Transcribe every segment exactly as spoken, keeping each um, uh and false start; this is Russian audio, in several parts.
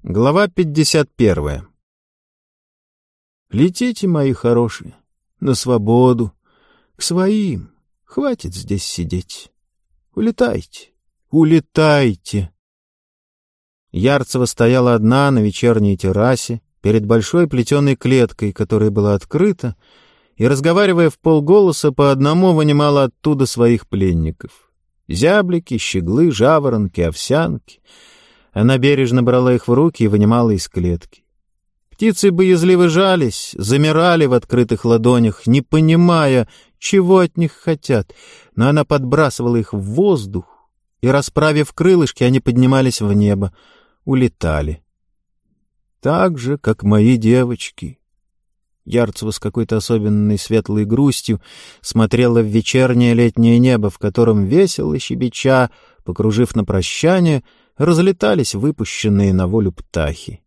Глава пятьдесят первая. Летите, мои хорошие, на свободу, к своим. Хватит здесь сидеть. Улетайте, улетайте. Ярцева стояла одна на вечерней террасе перед большой плетеной клеткой, которая была открыта, и, разговаривая в полголоса, по одному вынимала оттуда своих пленников. Зяблики, щеглы, жаворонки, овсянки — она бережно брала их в руки и вынимала из клетки. Птицы боязливо жались, замирали в открытых ладонях, не понимая, чего от них хотят, но она подбрасывала их в воздух, и, расправив крылышки, они поднимались в небо, улетали. Так же, как мои девочки. Ярцева с какой-то особенной светлой грустью смотрела в вечернее летнее небо, в котором весело щебеча, покружив на прощание, разлетались выпущенные на волю птахи.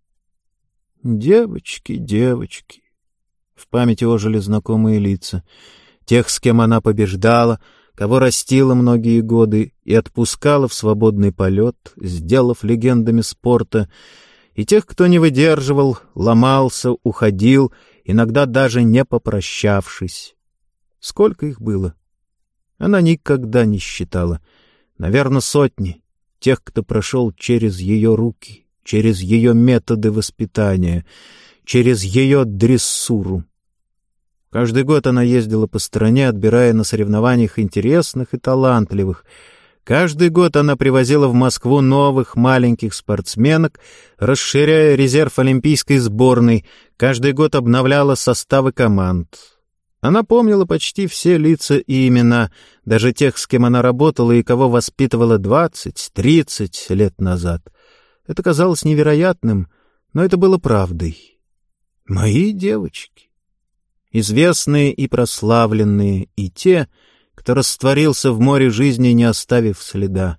Девочки, девочки. В памяти ожили знакомые лица. Тех, с кем она побеждала, кого растила многие годы и отпускала в свободный полет, сделав легендами спорта, и тех, кто не выдерживал, ломался, уходил, иногда даже не попрощавшись. Сколько их было? Она никогда не считала. Наверное, сотни. Тех, кто прошел через ее руки, через ее методы воспитания, через ее дрессуру. Каждый год она ездила по стране, отбирая на соревнованиях интересных и талантливых. Каждый год она привозила в Москву новых маленьких спортсменок, расширяя резерв олимпийской сборной, каждый год обновляла составы команд. Она помнила почти все лица и имена, даже тех, с кем она работала и кого воспитывала двадцать-тридцать лет назад. Это казалось невероятным, но это было правдой. Мои девочки. Известные и прославленные, и те, кто растворился в море жизни, не оставив следа.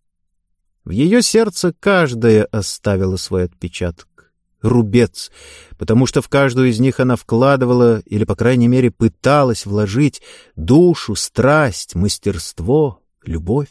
В ее сердце каждая оставила свой отпечаток. Рубец, потому что в каждую из них она вкладывала, или, по крайней мере, пыталась вложить душу, страсть, мастерство, любовь.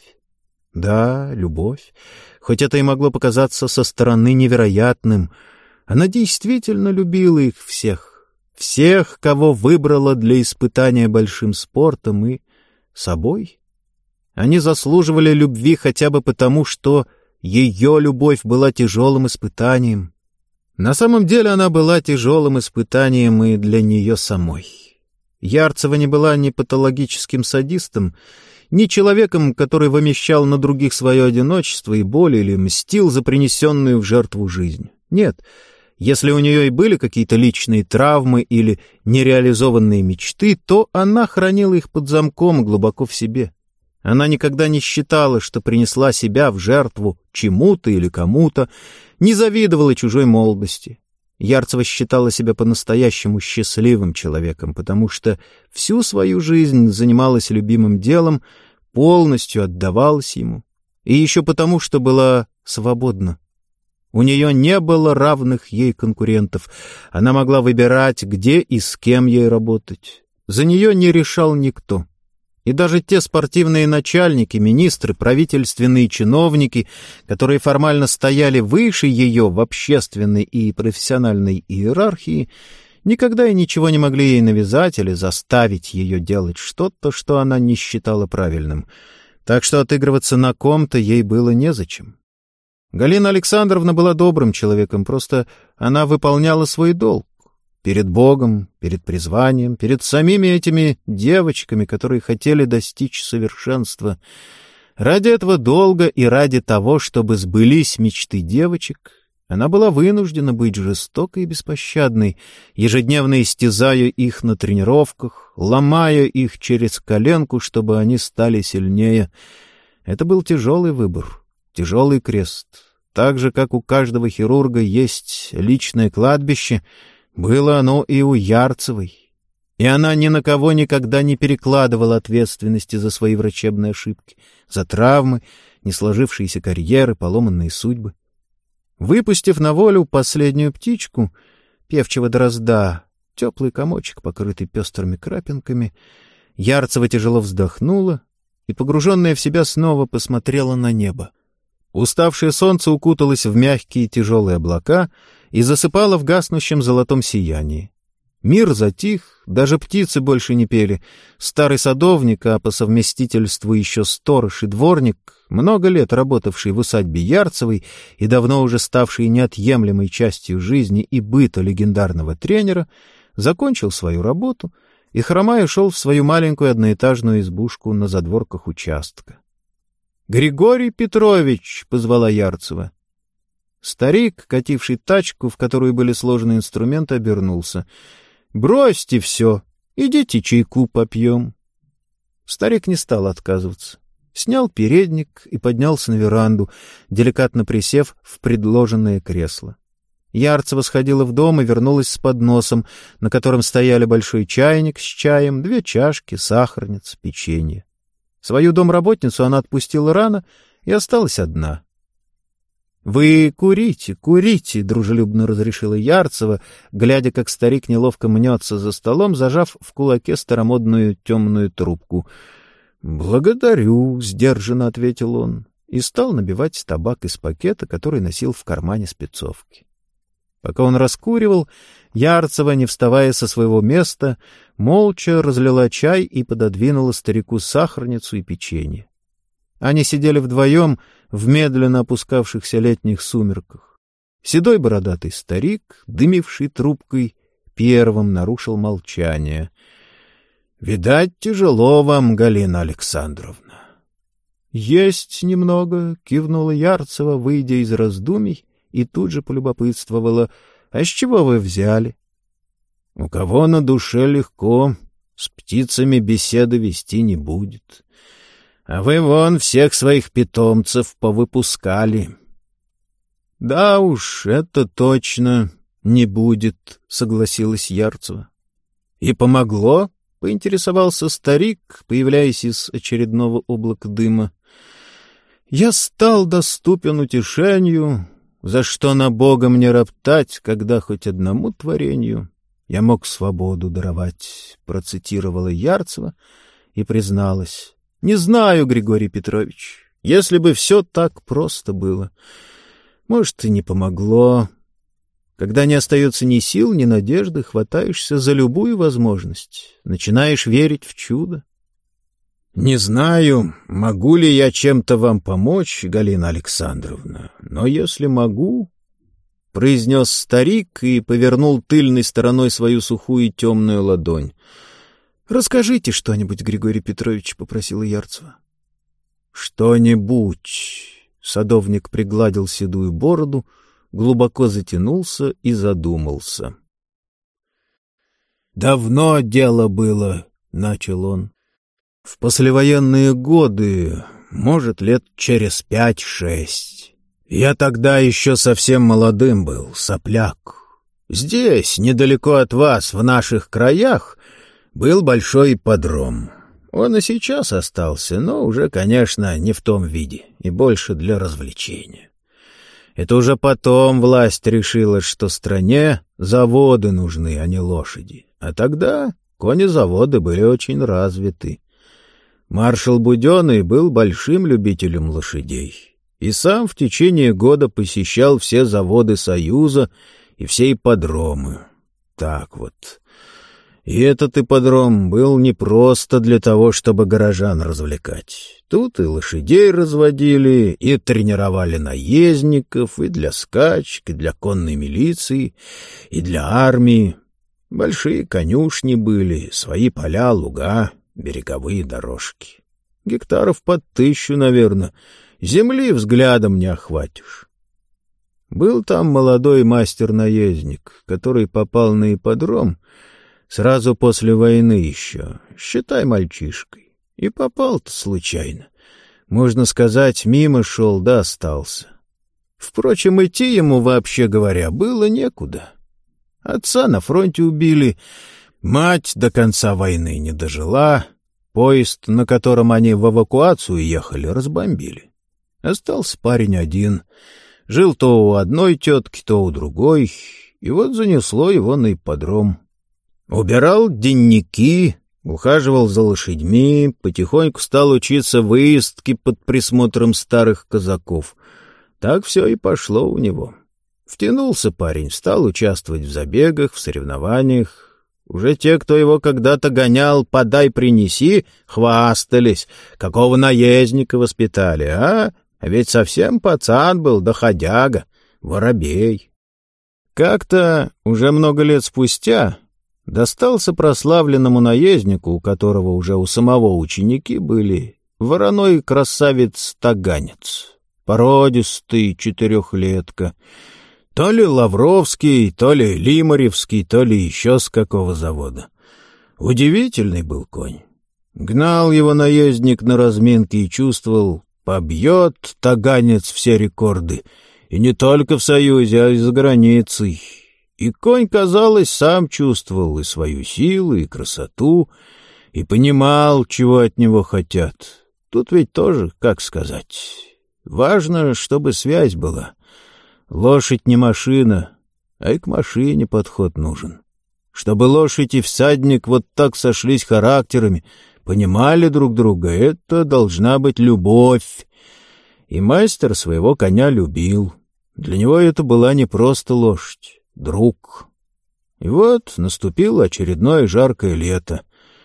Да, любовь. Хоть это и могло показаться со стороны невероятным, она действительно любила их всех. Всех, кого выбрала для испытания большим спортом и собой. Они заслуживали любви хотя бы потому, что ее любовь была тяжелым испытанием. На самом деле она была тяжелым испытанием и для нее самой. Ярцева не была ни патологическим садистом, ни человеком, который вымещал на других свое одиночество и боль или мстил за принесенную в жертву жизнь. Нет, если у нее и были какие-то личные травмы или нереализованные мечты, то она хранила их под замком глубоко в себе. Она никогда не считала, что принесла себя в жертву чему-то или кому-то, не завидовала чужой молодости. Ярцева считала себя по-настоящему счастливым человеком, потому что всю свою жизнь занималась любимым делом, полностью отдавалась ему, и еще потому, что была свободна. У нее не было равных ей конкурентов. Она могла выбирать, где и с кем ей работать. За нее не решал никто. И даже те спортивные начальники, министры, правительственные чиновники, которые формально стояли выше ее в общественной и профессиональной иерархии, никогда и ничего не могли ей навязать или заставить ее делать что-то, что она не считала правильным. Так что отыгрываться на ком-то ей было незачем. Галина Александровна была добрым человеком, просто она выполняла свой долг. Перед Богом, перед призванием, перед самими этими девочками, которые хотели достичь совершенства. Ради этого долга и ради того, чтобы сбылись мечты девочек, она была вынуждена быть жестокой и беспощадной, ежедневно истязая их на тренировках, ломая их через коленку, чтобы они стали сильнее. Это был тяжелый выбор, тяжелый крест. Так же, как у каждого хирурга есть личное кладбище, было оно и у Ярцевой. И она ни на кого никогда не перекладывала ответственности за свои врачебные ошибки, за травмы, не сложившиеся карьеры, поломанные судьбы. Выпустив на волю последнюю птичку, певчего дрозда, теплый комочек, покрытый пестрыми крапинками, Ярцева тяжело вздохнула и, погруженная в себя, снова посмотрела на небо. Уставшее солнце укуталось в мягкие тяжелые облака и засыпало в гаснущем золотом сиянии. Мир затих, даже птицы больше не пели. Старый садовник, а по совместительству еще сторож и дворник, много лет работавший в усадьбе Ярцевой и давно уже ставший неотъемлемой частью жизни и быта легендарного тренера, закончил свою работу и, хромая, шел в свою маленькую одноэтажную избушку на задворках участка. — Григорий Петрович! — позвала Ярцева. Старик, кативший тачку, в которую были сложены инструменты, обернулся. — Бросьте все, идите чайку попьем. Старик не стал отказываться. Снял передник и поднялся на веранду, деликатно присев в предложенное кресло. Ярцева сходила в дом и вернулась с подносом, на котором стояли большой чайник с чаем, две чашки, сахарница, печенье. Свою домработницу она отпустила рано и осталась одна. — Вы курите, курите, — дружелюбно разрешила Ярцева, глядя, как старик неловко мнется за столом, зажав в кулаке старомодную темную трубку. — Благодарю, — сдержанно ответил он, и стал набивать табак из пакета, который носил в кармане спецовки. Пока он раскуривал, Ярцева, не вставая со своего места, молча разлила чай и пододвинула старику сахарницу и печенье. Они сидели вдвоем в медленно опускавшихся летних сумерках. Седой бородатый старик, дымивший трубкой, первым нарушил молчание. — Видать, тяжело вам, Галина Александровна. — Есть немного, — кивнула Ярцева, выйдя из раздумий, и тут же полюбопытствовала: — а с чего вы взяли? — У кого на душе легко, с птицами беседы вести не будет. А вы вон всех своих питомцев повыпускали. — Да уж, это точно не будет, — согласилась Ярцева. — И помогло? — поинтересовался старик, появляясь из очередного облака дыма. — Я стал доступен утешению, за что на Бога мне роптать, когда хоть одному творению я мог свободу даровать, — процитировала Ярцева и призналась. — Не знаю, Григорий Петрович, если бы все так просто было. Может, и не помогло. Когда не остается ни сил, ни надежды, хватаешься за любую возможность, начинаешь верить в чудо. — Не знаю, могу ли я чем-то вам помочь, Галина Александровна, но если могу, — произнес старик и повернул тыльной стороной свою сухую темную ладонь. — Расскажите что-нибудь, Григорий Петрович, — попросила Ярцева. — Что-нибудь. Садовник пригладил седую бороду, глубоко затянулся и задумался. — Давно дело было, — начал он. В послевоенные годы, может, лет через пять-шесть. Я тогда еще совсем молодым был, сопляк. Здесь, недалеко от вас, в наших краях, был большой ипподром. Он и сейчас остался, но уже, конечно, не в том виде, и больше для развлечения. Это уже потом власть решила, что стране заводы нужны, а не лошади. А тогда конезаводы были очень развиты. Маршал Буденный был большим любителем лошадей и сам в течение года посещал все заводы Союза и все ипподромы. Так вот. И этот ипподром был не просто для того, чтобы горожан развлекать. Тут и лошадей разводили, и тренировали наездников, и для скачек, и для конной милиции, и для армии. Большие конюшни были, свои поля, луга, береговые дорожки. Гектаров под тысячу, наверное. Земли взглядом не охватишь. Был там молодой мастер-наездник, который попал на ипподром сразу после войны еще, считай, мальчишкой. И попал-то случайно. Можно сказать, мимо шел, да остался. Впрочем, идти ему, вообще говоря, было некуда. Отца на фронте убили, мать до конца войны не дожила, поезд, на котором они в эвакуацию ехали, разбомбили. Остался парень один. Жил то у одной тетки, то у другой, и вот занесло его на ипподром. Убирал денники, ухаживал за лошадьми, потихоньку стал учиться выездке под присмотром старых казаков. Так все и пошло у него. Втянулся парень, стал участвовать в забегах, в соревнованиях. Уже те, кто его когда-то гонял «подай, принеси», хвастались, какого наездника воспитали, а? А ведь совсем пацан был, доходяга, воробей. Как-то, уже много лет спустя, достался прославленному наезднику, у которого уже у самого ученики были, вороной красавец-таганец, породистый четырехлетка, то ли Лавровский, то ли Лимаревский, то ли еще с какого завода. Удивительный был конь. Гнал его наездник на разминке и чувствовал, побьет таганец все рекорды, и не только в Союзе, а и за границей. И конь, казалось, сам чувствовал и свою силу, и красоту, и понимал, чего от него хотят. Тут ведь тоже, как сказать, важно, чтобы связь была. Лошадь не машина, а и к машине подход нужен. Чтобы лошадь и всадник вот так сошлись характерами, понимали друг друга, это должна быть любовь. И мастер своего коня любил. Для него это была не просто лошадь, друг. И вот наступило очередное жаркое лето.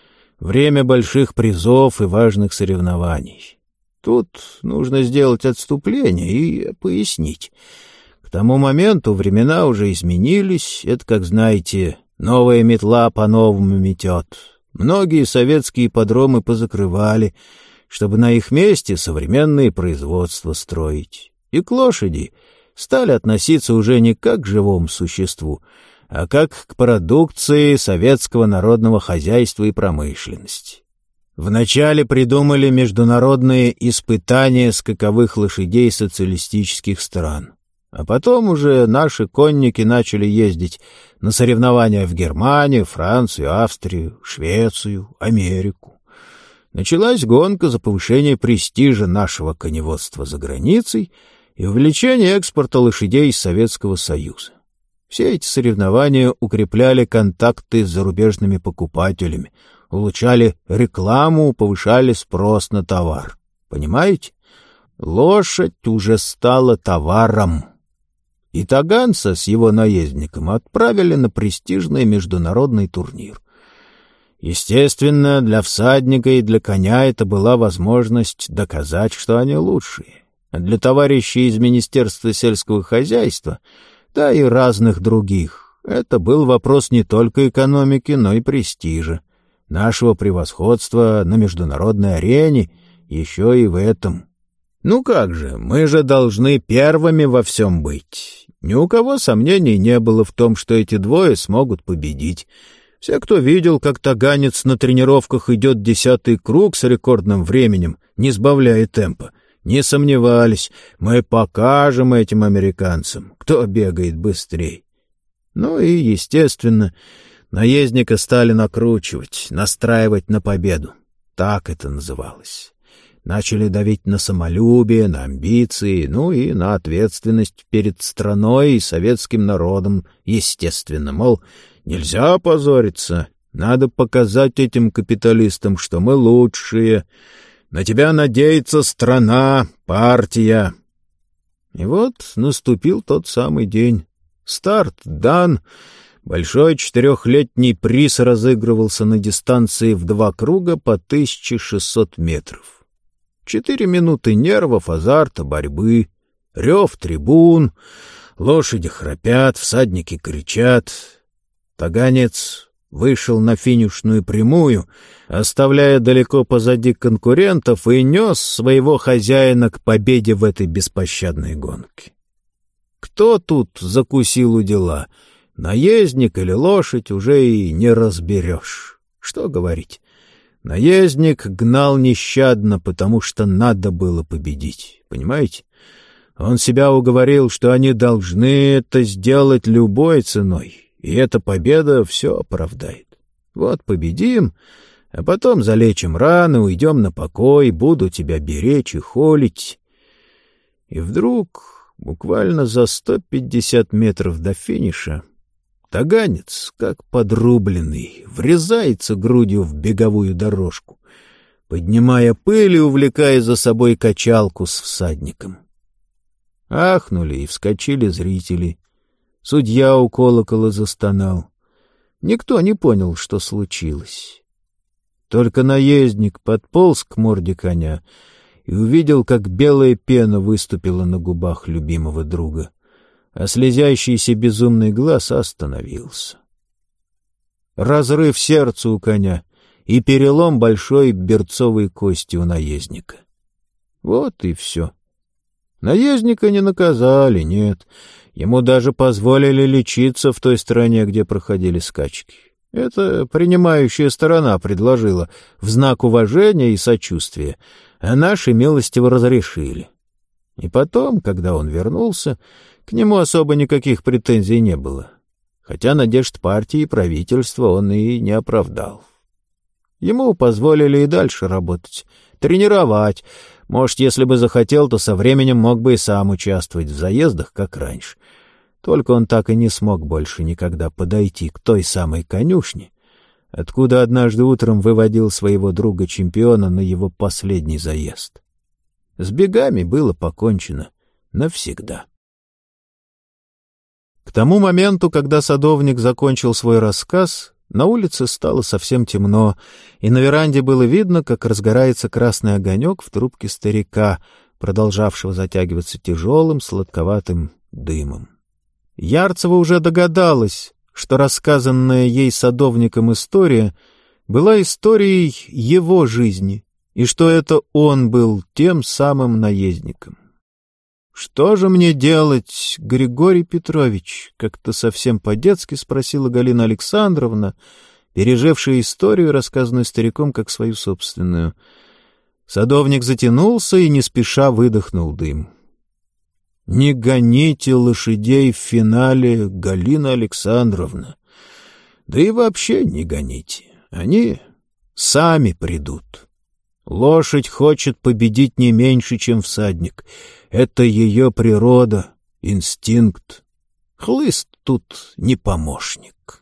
Время больших призов и важных соревнований. Тут нужно сделать отступление и пояснить. К тому моменту времена уже изменились, это, как знаете, новая метла по-новому метет. Многие советские ипподромы позакрывали, чтобы на их месте современные производства строить. И к лошади стали относиться уже не как к живому существу, а как к продукции советского народного хозяйства и промышленности. Вначале придумали международные испытания скаковых лошадей социалистических стран. А потом уже наши конники начали ездить на соревнования в Германию, Францию, Австрию, Швецию, Америку. Началась гонка за повышение престижа нашего коневодства за границей и увеличение экспорта лошадей из Советского Союза. Все эти соревнования укрепляли контакты с зарубежными покупателями, улучшали рекламу, повышали спрос на товар. Понимаете? Лошадь уже стала товаром. И таганца с его наездником отправили на престижный международный турнир. Естественно, для всадника и для коня это была возможность доказать, что они лучшие. А для товарищей из Министерства сельского хозяйства, да и разных других, это был вопрос не только экономики, но и престижа, нашего превосходства на международной арене, еще и в этом. Ну как же, мы же должны первыми во всем быть. Ни у кого сомнений не было в том, что эти двое смогут победить. Все, кто видел, как таганец на тренировках идет десятый круг с рекордным временем, не сбавляя темпа, не сомневались, мы покажем этим американцам, кто бегает быстрее. Ну и, естественно, наездника стали накручивать, настраивать на победу. Так это называлось. Начали давить на самолюбие, на амбиции, ну и на ответственность перед страной и советским народом, естественно. Мол, нельзя опозориться, надо показать этим капиталистам, что мы лучшие. На тебя надеется страна, партия. И вот наступил тот самый день. Старт дан. Большой четырехлетний приз разыгрывался на дистанции в два круга по тысяче шестьсот метров. Четыре минуты нервов, азарта, борьбы, рев трибун, лошади храпят, всадники кричат. Таганец вышел на финишную прямую, оставляя далеко позади конкурентов, и нес своего хозяина к победе в этой беспощадной гонке. Кто тут закусил у дела? Наездник или лошадь, уже и не разберешь. Что говорить? Наездник гнал нещадно, потому что надо было победить, понимаете? Он себя уговорил, что они должны это сделать любой ценой, и эта победа все оправдает. Вот победим, а потом залечим раны, уйдем на покой, буду тебя беречь и холить. И вдруг, буквально за сто пятьдесят метров до финиша, таганец, как подрубленный, врезается грудью в беговую дорожку, поднимая пыль и увлекая за собой качалку с всадником. Ахнули и вскочили зрители. Судья у колокола застонал. Никто не понял, что случилось. Только наездник подполз к морде коня и увидел, как белая пена выступила на губах любимого друга, а слезящийся безумный глаз остановился. Разрыв сердца у коня и перелом большой берцовой кости у наездника. Вот и все. Наездника не наказали, нет. Ему даже позволили лечиться в той стране, где проходили скачки. Это принимающая сторона предложила в знак уважения и сочувствия, а наши милостиво разрешили. И потом, когда он вернулся, к нему особо никаких претензий не было, хотя надежд партии и правительства он и не оправдал. Ему позволили и дальше работать, тренировать. Может, если бы захотел, то со временем мог бы и сам участвовать в заездах, как раньше. Только он так и не смог больше никогда подойти к той самой конюшне, откуда однажды утром выводил своего друга-чемпиона на его последний заезд. С бегами было покончено навсегда. К тому моменту, когда садовник закончил свой рассказ, на улице стало совсем темно, и на веранде было видно, как разгорается красный огонек в трубке старика, продолжавшего затягиваться тяжелым сладковатым дымом. Ярцева уже догадалась, что рассказанная ей садовником история была историей его жизни, и что это он был тем самым наездником. «Что же мне делать, Григорий Петрович?» — как-то совсем по-детски спросила Галина Александровна, пережившая историю, рассказанную стариком, как свою собственную. Садовник затянулся и не спеша выдохнул дым. «Не гоните лошадей в финале, Галина Александровна. Да и вообще не гоните. Они сами придут. Лошадь хочет победить не меньше, чем всадник. Это ее природа, инстинкт. Хлыст тут не помощник».